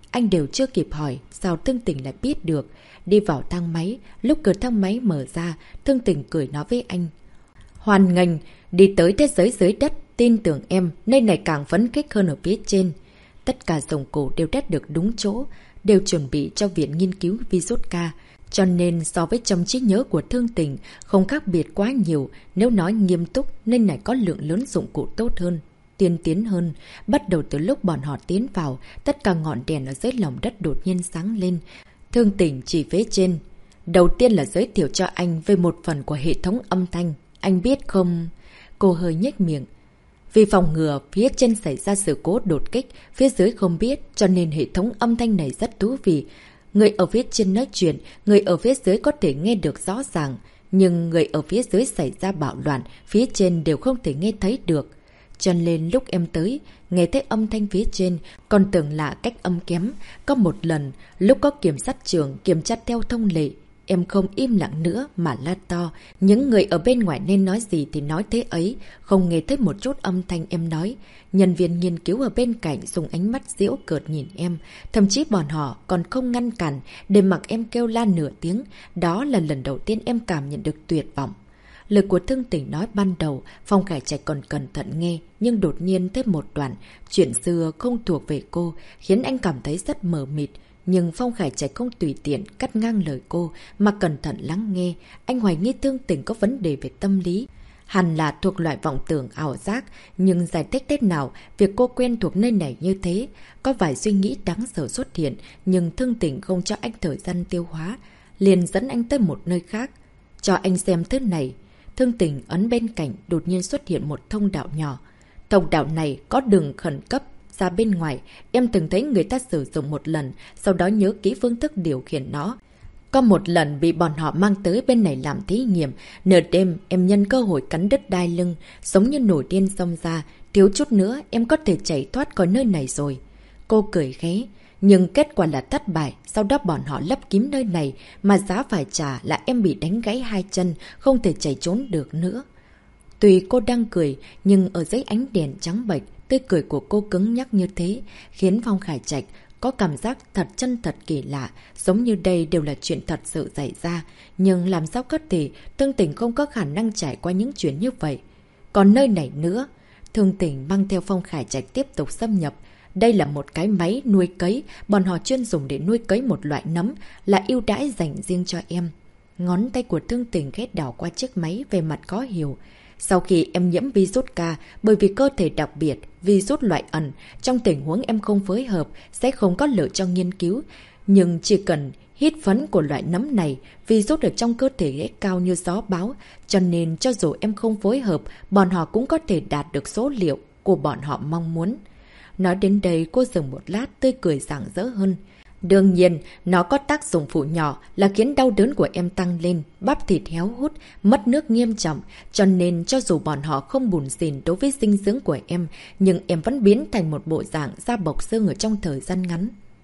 anh đều chưa kịp hỏi, sao Thương Tình lại biết được. Đi vào thang máy, lúc cửa thang máy mở ra, Thương Tình cười nói với anh. Hoan nghênh, đi tới thế giới dưới đất, tin tưởng em, nơi này càng phấn khích hơn ở phía trên. Tất cả dụng cụ đều đã được đúng chỗ, đều chuẩn bị cho viện nghiên cứu virus K. Cho nên so với trong trí nhớ của Thương Tình, không khác biệt quá nhiều. Nếu nói nghiêm túc, nơi này có lượng lớn dụng cụ tốt hơn, tiên tiến hơn. Bắt đầu từ lúc bọn họ tiến vào, tất cả ngọn đèn ở dưới lòng đất đột nhiên sáng lên. Thương Tình chỉ phía trên. Đầu tiên là giới thiệu cho anh về một phần của hệ thống âm thanh. Anh biết không? Cô hơi nhếch miệng. Vì phòng ngừa phía trên xảy ra sự cố đột kích, phía dưới không biết, cho nên hệ thống âm thanh này rất thú vị. Người ở phía trên nói chuyện, người ở phía dưới có thể nghe được rõ ràng. Nhưng người ở phía dưới xảy ra bạo loạn, phía trên đều không thể nghe thấy được. Cho nên lúc em tới, nghe thấy âm thanh phía trên, còn tưởng là cách âm kém. Có một lần, lúc có kiểm sát trưởng kiểm tra theo thông lệ, em không im lặng nữa mà la to. Những người ở bên ngoài nên nói gì thì nói thế ấy, không nghe thấy một chút âm thanh em nói. Nhân viên nghiên cứu ở bên cạnh dùng ánh mắt giễu cợt nhìn em. Thậm chí bọn họ còn không ngăn cản để mặc em kêu la nửa tiếng. Đó là lần đầu tiên em cảm nhận được tuyệt vọng. Lời của Thương Tình nói ban đầu, Phong Khải Trạch còn cẩn thận nghe, nhưng đột nhiên thêm một đoạn, chuyện xưa không thuộc về cô, khiến anh cảm thấy rất mờ mịt. Nhưng Phong Khải Trạch không tùy tiện cắt ngang lời cô, mà cẩn thận lắng nghe. Anh hoài nghi Thương Tình có vấn đề về tâm lý. Hẳn là thuộc loại vọng tưởng ảo giác, nhưng giải thích thế nào việc cô quen thuộc nơi này như thế. Có vài suy nghĩ đáng sợ xuất hiện, nhưng Thương Tình không cho anh thời gian tiêu hóa, liền dẫn anh tới một nơi khác. Cho anh xem thứ này. Thương Tình ấn bên cạnh đột nhiên xuất hiện một thông đạo nhỏ. Thông đạo này có đường khẩn cấp ra bên ngoài, em từng thấy người ta sử dụng một lần, sau đó nhớ kỹ phương thức điều khiển nó. Có một lần bị bọn họ mang tới bên này làm thí nghiệm, nửa đêm em nhân cơ hội cắn đứt đai lưng, giống như nổi điên xông ra, thiếu chút nữa em có thể chạy thoát khỏi nơi này rồi. Cô cười khẽ, nhưng kết quả là thất bại, sau đó bọn họ lấp kín nơi này, mà giá phải trả là em bị đánh gãy hai chân, không thể chạy trốn được nữa. Tuy cô đang cười, nhưng ở dưới ánh đèn trắng bệch, tươi cười của cô cứng nhắc như thế, khiến Phong Khải Trạch có cảm giác thật chân thật kỳ lạ, giống như đây đều là chuyện thật sự xảy ra. Nhưng làm sao có thể, Thương Tình không có khả năng trải qua những chuyện như vậy. Còn nơi này nữa, Thương Tình mang theo Phong Khải Trạch tiếp tục xâm nhập. Đây là một cái máy nuôi cấy, bọn họ chuyên dùng để nuôi cấy một loại nấm, là ưu đãi dành riêng cho em. Ngón tay của Thương Tình ghét đảo qua chiếc máy về mặt khó hiểu. Sau khi em nhiễm virus K, bởi vì cơ thể đặc biệt, virus loại ẩn, trong tình huống em không phối hợp, sẽ không có lợi cho nghiên cứu. Nhưng chỉ cần hít phấn của loại nấm này, virus ở trong cơ thể ghét cao như gió bão, cho nên cho dù em không phối hợp, bọn họ cũng có thể đạt được số liệu của bọn họ mong muốn. Nói đến đây cô dừng một lát tươi cười rạng rỡ hơn. Đương nhiên, nó có tác dụng phụ nhỏ là khiến đau đớn của em tăng lên, bắp thịt héo hút, mất nước nghiêm trọng. Cho nên cho dù bọn họ không bùn xỉn đối với dinh dưỡng của em, nhưng em vẫn biến thành một bộ dạng da bọc xương ở trong thời gian ngắn.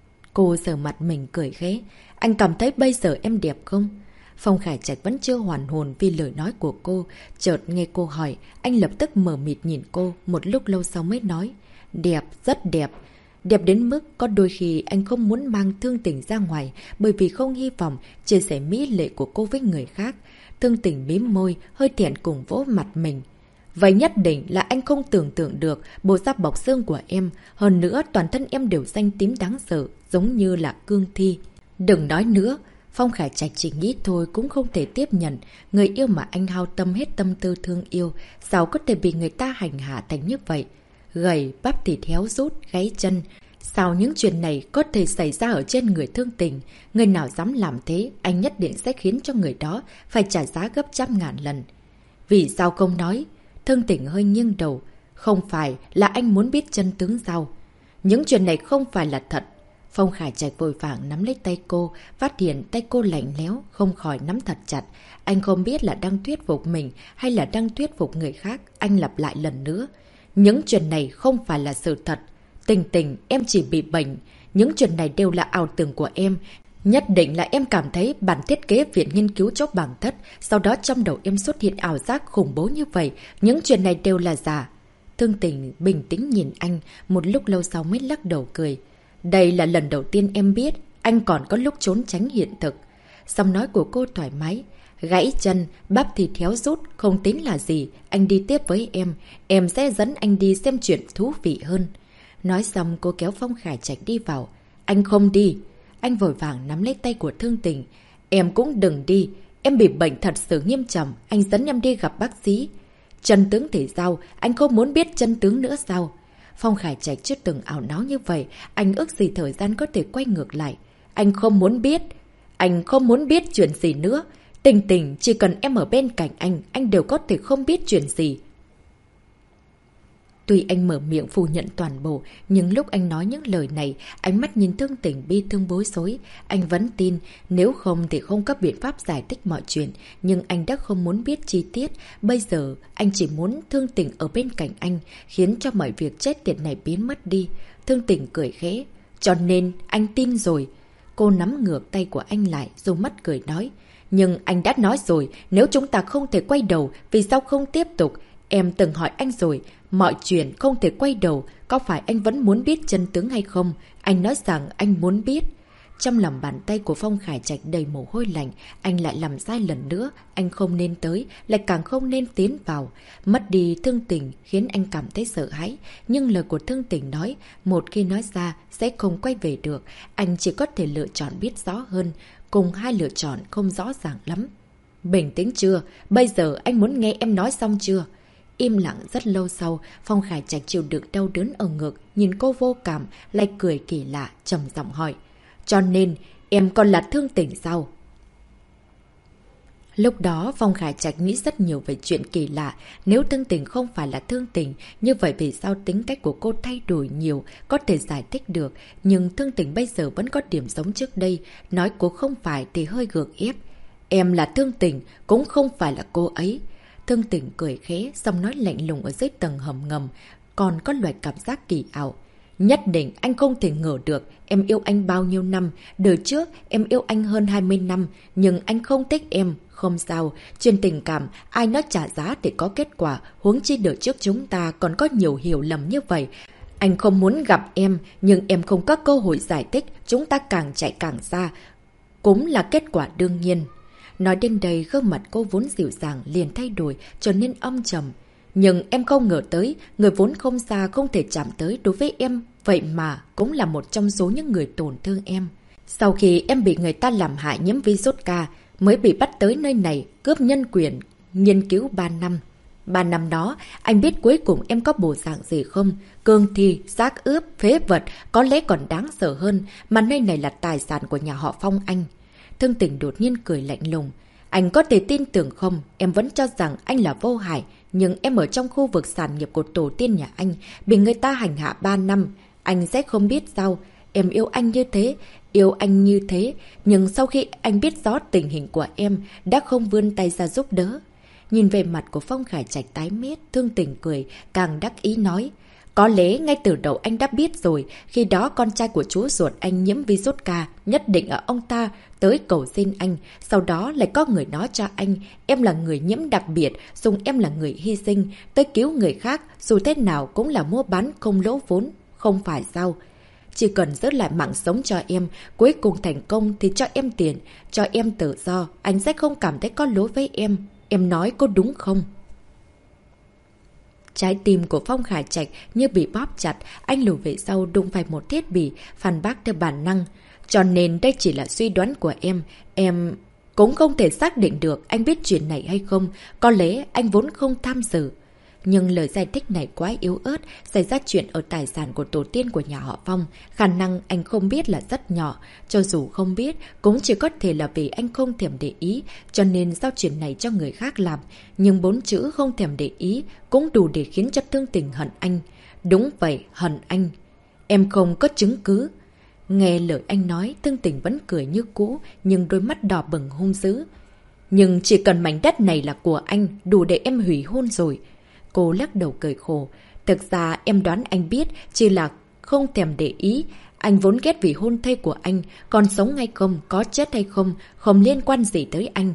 Cô sờ mặt mình cười khẽ. Anh cảm thấy bây giờ em đẹp không? Phong Khải Trạch vẫn chưa hoàn hồn vì lời nói của cô. Chợt nghe cô hỏi, anh lập tức mở mịt nhìn cô, một lúc lâu sau mới nói. Đẹp, rất đẹp. Đẹp đến mức có đôi khi anh không muốn mang Thương Tình ra ngoài, bởi vì không hy vọng chia sẻ mỹ lệ của cô với người khác. Thương Tình mím môi, hơi thiện cùng vỗ mặt mình. Vậy nhất định là anh không tưởng tượng được bộ da bọc xương của em. Hơn nữa toàn thân em đều xanh tím đáng sợ, giống như là cương thi. Đừng nói nữa. Phong Khải Trạch chỉ nghĩ thôi cũng không thể tiếp nhận. Người yêu mà anh hao tâm hết tâm tư thương yêu, sao có thể bị người ta hành hạ thành như vậy? Gầy, bắp thịt héo rút, gáy chân. Sao những chuyện này có thể xảy ra ở trên người Thương Tình? Người nào dám làm thế, anh nhất định sẽ khiến cho người đó phải trả giá gấp trăm ngàn lần. Vì sao không nói? Thương Tình hơi nghiêng đầu. Không phải là anh muốn biết chân tướng sao? Những chuyện này không phải là thật. Phong Khải Trạch vội vàng nắm lấy tay cô, phát hiện tay cô lạnh lẽo, không khỏi nắm thật chặt. Anh không biết là đang thuyết phục mình hay là đang thuyết phục người khác. Anh lặp lại lần nữa. Những chuyện này không phải là sự thật. Tình Tình, em chỉ bị bệnh. Những chuyện này đều là ảo tưởng của em. Nhất định là em cảm thấy bản thiết kế viện nghiên cứu cho bảng thất, sau đó trong đầu em xuất hiện ảo giác khủng bố như vậy. Những chuyện này đều là giả. Thương Tình bình tĩnh nhìn anh, một lúc lâu sau mới lắc đầu cười. Đây là lần đầu tiên em biết anh còn có lúc trốn tránh hiện thực. Giọng nói của cô thoải mái. Gãy chân, bắp thịt héo rút, không tính là gì. Anh đi tiếp với em sẽ dẫn anh đi xem chuyện thú vị hơn. Nói xong cô kéo Phong Khải Trạch đi vào. Anh không đi. Anh vội vàng nắm lấy tay của Thương Tình. Em cũng đừng đi. Em bị bệnh thật sự nghiêm trọng. Anh dẫn em đi gặp bác sĩ. Chân tướng thì sao? Anh không muốn biết chân tướng nữa sao? Phong Khải Trạch chưa từng ảo não như vậy. Anh ước gì thời gian có thể quay ngược lại. Anh không muốn biết. Anh không muốn biết chuyện gì nữa. Tình Tình, chỉ cần em ở bên cạnh anh đều có thể không biết chuyện gì. Tuy anh mở miệng phủ nhận toàn bộ, nhưng lúc anh nói những lời này, ánh mắt nhìn Thương Tình bi thương bối rối. Anh vẫn tin, nếu không thì không có biện pháp giải thích mọi chuyện. Nhưng anh đã không muốn biết chi tiết. Bây giờ, anh chỉ muốn Thương Tình ở bên cạnh anh, khiến cho mọi việc chết tiệt này biến mất đi. Thương Tình cười khẽ. Cho nên, anh tin rồi. Cô nắm ngược tay của anh lại, rồi mắt cười nói. Nhưng anh đã nói rồi, nếu chúng ta không thể quay đầu, vì sao không tiếp tục? Em từng hỏi anh rồi, mọi chuyện không thể quay đầu, có phải anh vẫn muốn biết chân tướng hay không? Anh nói rằng anh muốn biết. Trong lòng bàn tay của Phong Khải Trạch đầy mồ hôi lạnh, anh lại làm sai lần nữa, anh không nên tới, lại càng không nên tiến vào. Mất đi Thương Tình khiến anh cảm thấy sợ hãi, nhưng lời của Thương Tình nói, một khi nói ra sẽ không quay về được, anh chỉ có thể lựa chọn biết rõ hơn, cùng hai lựa chọn không rõ ràng lắm. Bình tĩnh chưa? Bây giờ anh muốn nghe em nói xong chưa? Im lặng rất lâu sau, Phong Khải Trạch chịu đựng đau đớn ở ngực, nhìn cô vô cảm, lại cười kỳ lạ, trầm giọng hỏi. Cho nên, em còn là Thương Tình sao? Lúc đó, Phong Khải Trạch nghĩ rất nhiều về chuyện kỳ lạ. Nếu Thương Tình không phải là Thương Tình, như vậy vì sao tính cách của cô thay đổi nhiều, có thể giải thích được. Nhưng Thương Tình bây giờ vẫn có điểm giống trước đây, nói cô không phải thì hơi gượng ép. Em là Thương Tình, cũng không phải là cô ấy. Thương Tình cười khẽ, giọng nói lạnh lùng ở dưới tầng hầm ngầm, còn có loại cảm giác kỳ ảo. Nhất định anh không thể ngờ được em yêu anh bao nhiêu năm. Đời trước em yêu anh hơn 20 năm, nhưng anh không thích em. Không sao, chuyện tình cảm ai nói trả giá để có kết quả, huống chi đời trước chúng ta còn có nhiều hiểu lầm như vậy. Anh không muốn gặp em, nhưng em không có cơ hội giải thích, chúng ta càng chạy càng xa. Cũng là kết quả đương nhiên. Nói đến đây, gương mặt cô vốn dịu dàng liền thay đổi, trở nên âm trầm. Nhưng em không ngờ tới, người vốn không xa không thể chạm tới đối với em, vậy mà cũng là một trong số những người tổn thương em. Sau khi em bị người ta làm hại nhiễm virus K, mới bị bắt tới nơi này, cướp nhân quyền, nghiên cứu 3 năm. 3 năm đó, anh biết cuối cùng em có bộ dạng gì không? Cương thi, xác ướp, phế vật, có lẽ còn đáng sợ hơn, mà nơi này là tài sản của nhà họ Phong anh. Thương Tình đột nhiên cười lạnh lùng. Anh có thể tin tưởng không? Em vẫn cho rằng anh là vô hại, nhưng em ở trong khu vực sản nghiệp của tổ tiên nhà anh, bị người ta hành hạ 3 năm. Anh sẽ không biết sao? Em yêu anh như thế, nhưng sau khi anh biết rõ tình hình của em, đã không vươn tay ra giúp đỡ. Nhìn về mặt của Phong Khải Trạch tái mét, Thương Tình cười, càng đắc ý nói. Có lẽ ngay từ đầu anh đã biết rồi, khi đó con trai của chú ruột anh nhiễm virus K, nhất định ở ông ta tới cầu xin anh. Sau đó lại có người nói cho anh, em là người nhiễm đặc biệt, dùng em là người hy sinh, tới cứu người khác, dù thế nào cũng là mua bán không lỗ vốn, không phải sao? Chỉ cần giữ lại mạng sống cho em, cuối cùng thành công thì cho em tiền, cho em tự do, anh sẽ không cảm thấy có lỗi với em. Em nói có đúng không? Trái tim của Phong Khải Trạch như bị bóp chặt, anh lùi về sau đụng phải một thiết bị, phản bác theo bản năng. Cho nên đây chỉ là suy đoán của em cũng không thể xác định được anh biết chuyện này hay không, có lẽ anh vốn không tham dự. Nhưng lời giải thích này quá yếu ớt, xảy ra chuyện ở tài sản của tổ tiên của nhà họ Phong, khả năng anh không biết là rất nhỏ, cho dù không biết, cũng chỉ có thể là vì anh không thèm để ý, cho nên giao chuyện này cho người khác làm. Nhưng 4 chữ không thèm để ý cũng đủ để khiến cho Thương Tình hận anh. Đúng vậy, hận anh. Em không có chứng cứ. Nghe lời anh nói, Thương Tình vẫn cười như cũ, nhưng đôi mắt đỏ bừng hung dữ. Nhưng chỉ cần mảnh đất này là của anh, đủ để em hủy hôn rồi. Cô lắc đầu cười khổ. Thực ra em đoán anh biết, chỉ là không thèm để ý. Anh vốn ghét vị hôn thê của anh, còn sống hay không, có chết hay không, không liên quan gì tới anh.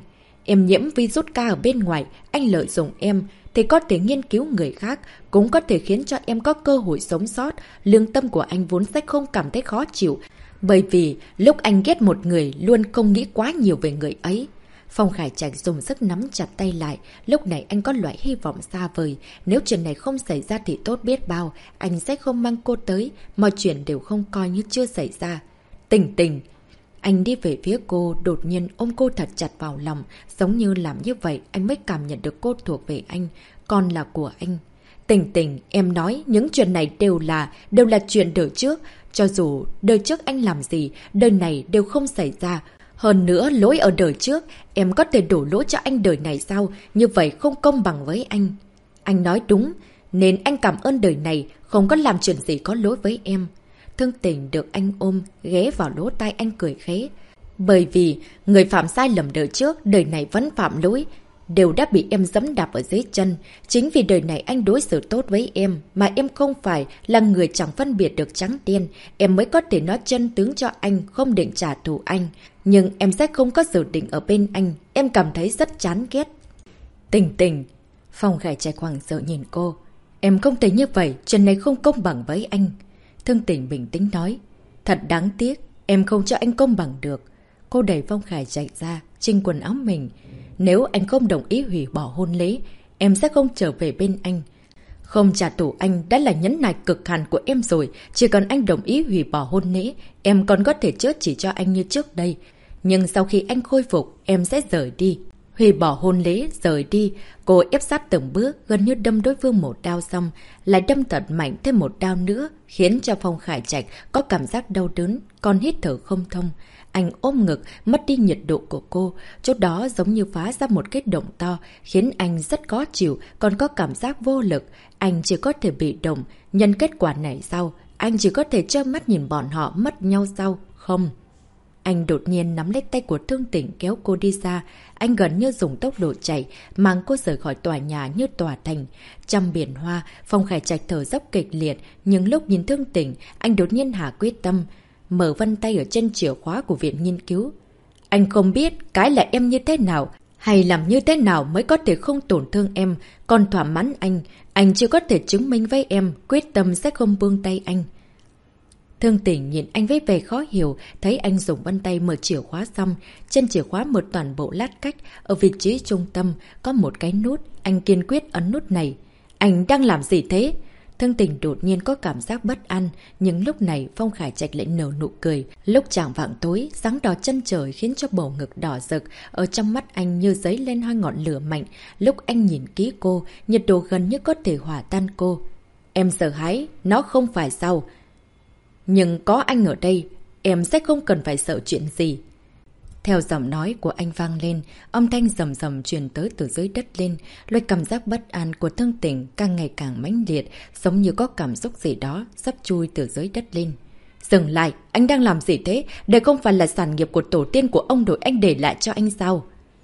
em nhiễm virus K ở bên ngoài, anh lợi dụng em, thì có thể nghiên cứu người khác, cũng có thể khiến cho em có cơ hội sống sót. Lương tâm của anh vốn sẽ không cảm thấy khó chịu, bởi vì lúc anh ghét một người luôn không nghĩ quá nhiều về người ấy. Phong Khải Trạch dùng sức nắm chặt tay lại, lúc này anh có loại hy vọng xa vời. Nếu chuyện này không xảy ra thì tốt biết bao, anh sẽ không mang cô tới, mọi chuyện đều không coi như chưa xảy ra. Tình Tình. Anh đi về phía cô, đột nhiên ôm cô thật chặt vào lòng, giống như làm như vậy anh mới cảm nhận được cô thuộc về anh, con là của anh. Tình Tình, em nói những chuyện này đều là chuyện đời trước, cho dù đời trước anh làm gì, đời này đều không xảy ra. Hơn nữa, lỗi ở đời trước, em có thể đổ lỗi cho anh đời này sao? Như vậy không công bằng với anh. Anh nói đúng, nên anh cảm ơn đời này, không có làm chuyện gì có lỗi với em. Thương Tình được anh ôm, ghé vào lỗ tai anh cười khế. Bởi vì, người phạm sai lầm đời trước, đời này vẫn phạm lỗi, đều đã bị em giẫm đạp ở dưới chân. Chính vì đời này anh đối xử tốt với em, mà em không phải là người chẳng phân biệt được trắng đen, em mới có thể nói chân tướng cho anh, không định trả thù anh. Nhưng em sẽ không có dự định ở bên anh, em cảm thấy rất chán ghét. Tình Tình. Phong Khải Trạch hoảng sợ nhìn cô. Em không thể như vậy, chuyện này không công bằng với anh. Thương Tình bình tĩnh nói. Thật đáng tiếc, em không cho anh công bằng được. Cô đẩy Phong Khải Trạch ra, chỉnh quần áo mình. Nếu anh không đồng ý hủy bỏ hôn lễ, em sẽ không trở về bên anh. Không trả thù anh đã là nhẫn nại cực hạn của em rồi. Chỉ cần anh đồng ý hủy bỏ hôn lễ, em còn có thể chữa trị cho anh như trước đây. Nhưng sau khi anh khôi phục, em sẽ rời đi. Hủy bỏ hôn lễ, rời đi. Cô ép sát từng bước, gần như đâm đối phương một đao xong, lại đâm thật mạnh thêm một đao nữa, khiến cho Phong Khải Trạch có cảm giác đau đớn, còn hít thở không thông. Anh ôm ngực, mất đi nhiệt độ của cô, chỗ đó giống như phá ra một cái động to, khiến anh rất khó chịu, còn có cảm giác vô lực. Anh chỉ có thể bị động, nhân kết quả này sau, anh chỉ có thể trơ mắt nhìn bọn họ mất nhau sau, không. Anh đột nhiên nắm lấy tay của Thương Tình kéo cô đi xa, anh gần như dùng tốc độ chạy, mang cô rời khỏi tòa nhà như tòa thành. Trong biển hoa, Phong Khải Trạch thở dốc kịch liệt, nhưng lúc nhìn Thương Tình, anh đột nhiên hạ quyết tâm. Mở vân tay ở trên chìa khóa của viện nghiên cứu. Anh không biết cái là em như thế nào, hay làm như thế nào mới có thể không tổn thương em, còn thỏa mãn anh chưa có thể chứng minh với em, quyết tâm sẽ không buông tay anh. Thương Tình nhìn anh với vẻ khó hiểu, thấy anh dùng vân tay mở chìa khóa xong, trên chìa khóa một toàn bộ lát cách, ở vị trí trung tâm có một cái nút, anh kiên quyết ấn nút này. Anh đang làm gì thế? Thương Tình đột nhiên có cảm giác bất an, nhưng lúc này Phong Khải Trạch lại nở nụ cười. Lúc chạng vạng tối, sáng đỏ chân trời khiến cho bầu ngực đỏ rực, ở trong mắt anh như dấy lên hai ngọn lửa mạnh. Lúc anh nhìn kỹ cô, nhiệt độ gần như có thể hòa tan cô. Em sợ hãi, nó không phải sao. Nhưng có anh ở đây, em sẽ không cần phải sợ chuyện gì. Theo giọng nói của anh vang lên, âm thanh rầm rầm truyền tới từ dưới đất lên. Loại cảm giác bất an của Thương Tình càng ngày càng mãnh liệt, giống như có cảm xúc gì đó sắp chui từ dưới đất lên. Dừng lại, anh đang làm gì thế? Đây không phải là sản nghiệp của tổ tiên của ông đội anh để lại cho anh sao?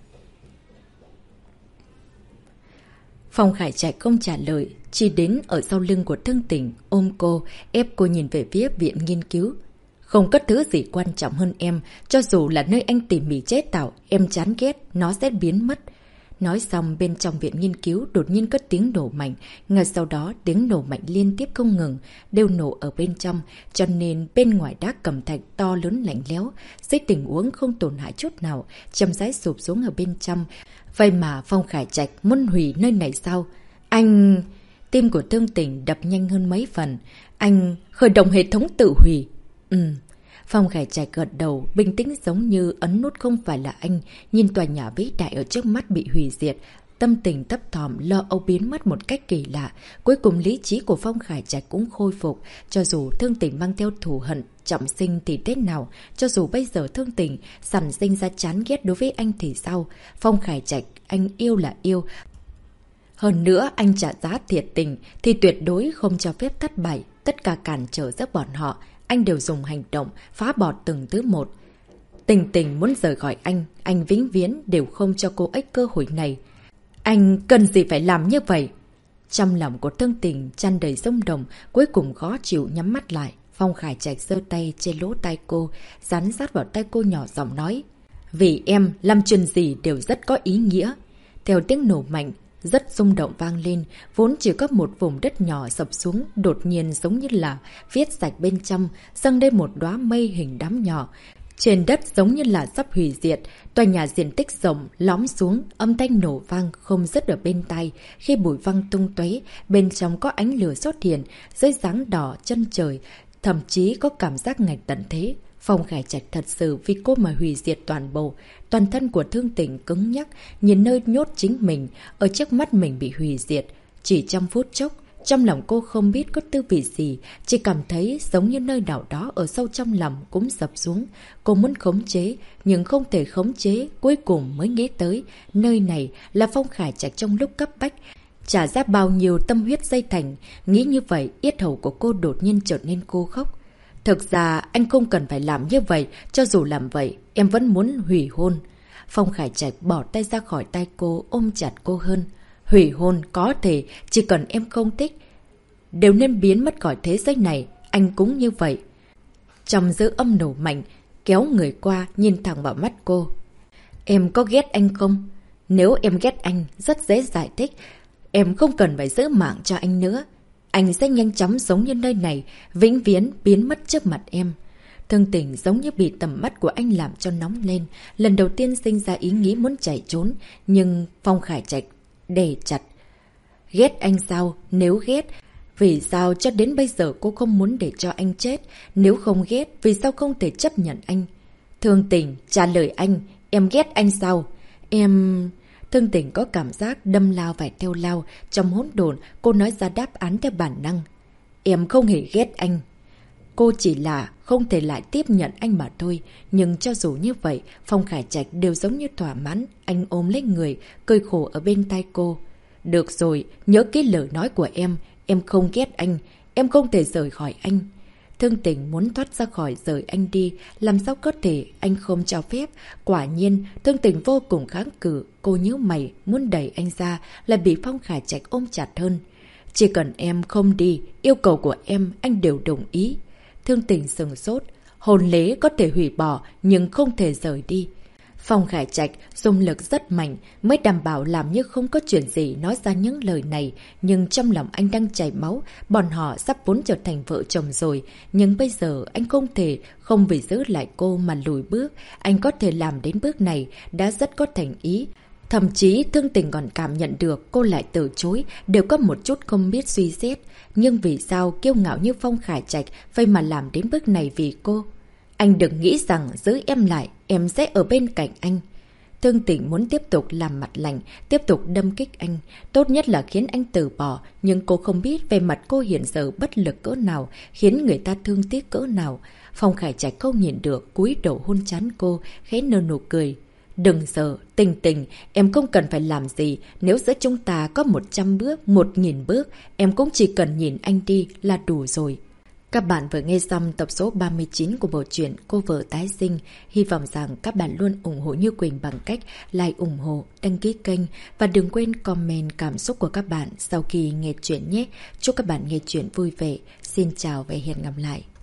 Phong Khải Trạch không trả lời, chỉ đến ở sau lưng của Thương Tình, ôm cô, ép cô nhìn về phía viện nghiên cứu. Không có thứ gì quan trọng hơn em, cho dù là nơi anh tỉ mỉ chế tạo, em chán ghét, nó sẽ biến mất. Nói xong, bên trong viện nghiên cứu đột nhiên có tiếng nổ mạnh, ngay sau đó tiếng nổ mạnh liên tiếp không ngừng, đều nổ ở bên trong, cho nên bên ngoài đá cẩm thạch to lớn lạnh lẽo, dưới tình huống không tổn hại chút nào, chậm rãi sụp xuống ở bên trong. Vậy mà Phong Khải Trạch muốn hủy nơi này sao? Anh... Tim của Thương Tình đập nhanh hơn mấy phần. Anh khởi động hệ thống tự hủy. Phong Khải Trạch gật đầu, bình tĩnh giống như ấn nút không phải là anh, nhìn tòa nhà vĩ đại ở trước mắt bị hủy diệt. Tâm tình thấp thỏm, lo âu biến mất một cách kỳ lạ. Cuối cùng lý trí của Phong Khải Trạch cũng khôi phục. Cho dù Thương Tình mang theo thù hận, trọng sinh thì thế nào? Cho dù bây giờ Thương Tình sản sinh ra chán ghét đối với anh thì sao? Phong Khải Trạch, anh yêu là yêu. Hơn nữa, anh trả giá thiệt tình thì tuyệt đối không cho phép thất bại. Tất cả cản trở giữa bọn họ, anh đều dùng hành động phá bỏ từng thứ một. Tình Tình muốn rời khỏi anh vĩnh viễn đều không cho cô ấy cơ hội này. Anh cần gì phải làm như vậy? Trong lòng của Thương Tình tràn đầy rung động, cuối cùng khó chịu nhắm mắt lại. Phong Khải Trạch giơ tay trên lỗ tai cô, dán sát vào tay cô nhỏ giọng nói. Vì em, làm chuyện gì đều rất có ý nghĩa. Theo tiếng nổ mạnh, rất rung động vang lên, vốn chỉ có một vùng đất nhỏ sập xuống, đột nhiên giống như là viết sạch bên trong, dâng lên một đóa mây hình đám nhỏ. Trên đất giống như là sắp hủy diệt, tòa nhà diện tích rộng lõm xuống, âm thanh nổ vang không dứt ở bên tai. Khi bụi văng tung tóe, bên trong có ánh lửa xuất hiện, dưới dáng đỏ chân trời, thậm chí có cảm giác ngạch tận thế. Phong Khải Trạch thật sự vì cô mà hủy diệt toàn bộ. Toàn thân của Thương Tình cứng nhắc, nhìn nơi nhốt chính mình, ở trước mắt mình bị hủy diệt. Chỉ trong phút chốc, trong lòng cô không biết có tư vị gì, chỉ cảm thấy giống như nơi nào đó ở sâu trong lòng cũng sập xuống. Cô muốn khống chế, nhưng không thể khống chế, cuối cùng mới nghĩ tới. Nơi này là Phong Khải Trạch trong lúc cấp bách. Trả ra bao nhiêu tâm huyết dây thành, nghĩ như vậy, yết hầu của cô đột nhiên trở nên khô khốc. Thực ra anh không cần phải làm như vậy, cho dù làm vậy, em vẫn muốn hủy hôn. Phong Khải Trạch bỏ tay ra khỏi tay cô, ôm chặt cô hơn. Hủy hôn có thể, chỉ cần em không thích, đều nên biến mất khỏi thế giới này, anh cũng như vậy. Trong dư âm nổ mạnh, kéo người qua, nhìn thẳng vào mắt cô. Em có ghét anh không? Nếu em ghét anh, rất dễ giải thích. Em không cần phải giữ mạng cho anh nữa. Anh sẽ nhanh chóng giống như nơi này, vĩnh viễn biến mất trước mặt em. Thương Tình giống như bị tầm mắt của anh làm cho nóng lên. Lần đầu tiên sinh ra ý nghĩ muốn chạy trốn, nhưng Phong Khải Trạch đè chặt. Ghét anh sao? Nếu ghét, vì sao cho đến bây giờ cô không muốn để cho anh chết? Nếu không ghét, vì sao không thể chấp nhận anh? Thương Tình, trả lời anh, em ghét anh sao? Em... Thương Tình có cảm giác đâm lao phải theo lao. Trong hỗn độn, cô nói ra đáp án theo bản năng. Em không hề ghét anh. Cô chỉ là không thể lại tiếp nhận anh mà thôi. Nhưng cho dù như vậy, Phong Khải Trạch đều giống như thỏa mãn. Anh ôm lấy người, cười khổ ở bên tai cô. Được rồi, nhớ cái lời nói của em không ghét anh, em không thể rời khỏi anh. Thương Tình muốn thoát ra khỏi rời anh đi, làm sao có thể, anh không cho phép. Quả nhiên, Thương Tình vô cùng kháng cự, cô nhíu mày, muốn đẩy anh ra, lại bị Phong Khải Trạch ôm chặt hơn. Chỉ cần em không đi, yêu cầu của em, anh đều đồng ý. Thương Tình sừng sốt, hôn lễ có thể hủy bỏ, nhưng không thể rời đi. Phong Khải Trạch dùng lực rất mạnh mới đảm bảo làm như không có chuyện gì nói ra những lời này, nhưng trong lòng anh đang chảy máu, bọn họ sắp vốn trở thành vợ chồng rồi, nhưng bây giờ anh không thể không vì giữ lại cô mà lùi bước, anh có thể làm đến bước này đã rất có thành ý. Thậm chí Thương Tình còn cảm nhận được cô lại từ chối, đều có một chút không biết suy xét, nhưng vì sao kiêu ngạo như Phong Khải Trạch vậy mà làm đến bước này vì cô? Anh đừng nghĩ rằng giữ em lại, em sẽ ở bên cạnh anh. Thương Tình muốn tiếp tục làm mặt lạnh, tiếp tục đâm kích anh. Tốt nhất là khiến anh từ bỏ, nhưng cô không biết về mặt cô hiện giờ bất lực cỡ nào, khiến người ta thương tiếc cỡ nào. Phong Khải Trạch không nhìn được, cúi đầu hôn trán cô, khẽ nở nụ cười. Đừng sợ, Tình Tình, em không cần phải làm gì. Nếu giữa chúng ta có 100 bước, 1000 bước, em cũng chỉ cần nhìn anh đi là đủ rồi. Các bạn vừa nghe xong tập số 39 của bộ truyện Cô Vợ Tái Sinh. Hy vọng rằng các bạn luôn ủng hộ Như Quỳnh bằng cách like, ủng hộ, đăng ký kênh và đừng quên comment cảm xúc của các bạn sau khi nghe chuyện nhé. Chúc các bạn nghe chuyện vui vẻ. Xin chào và hẹn gặp lại.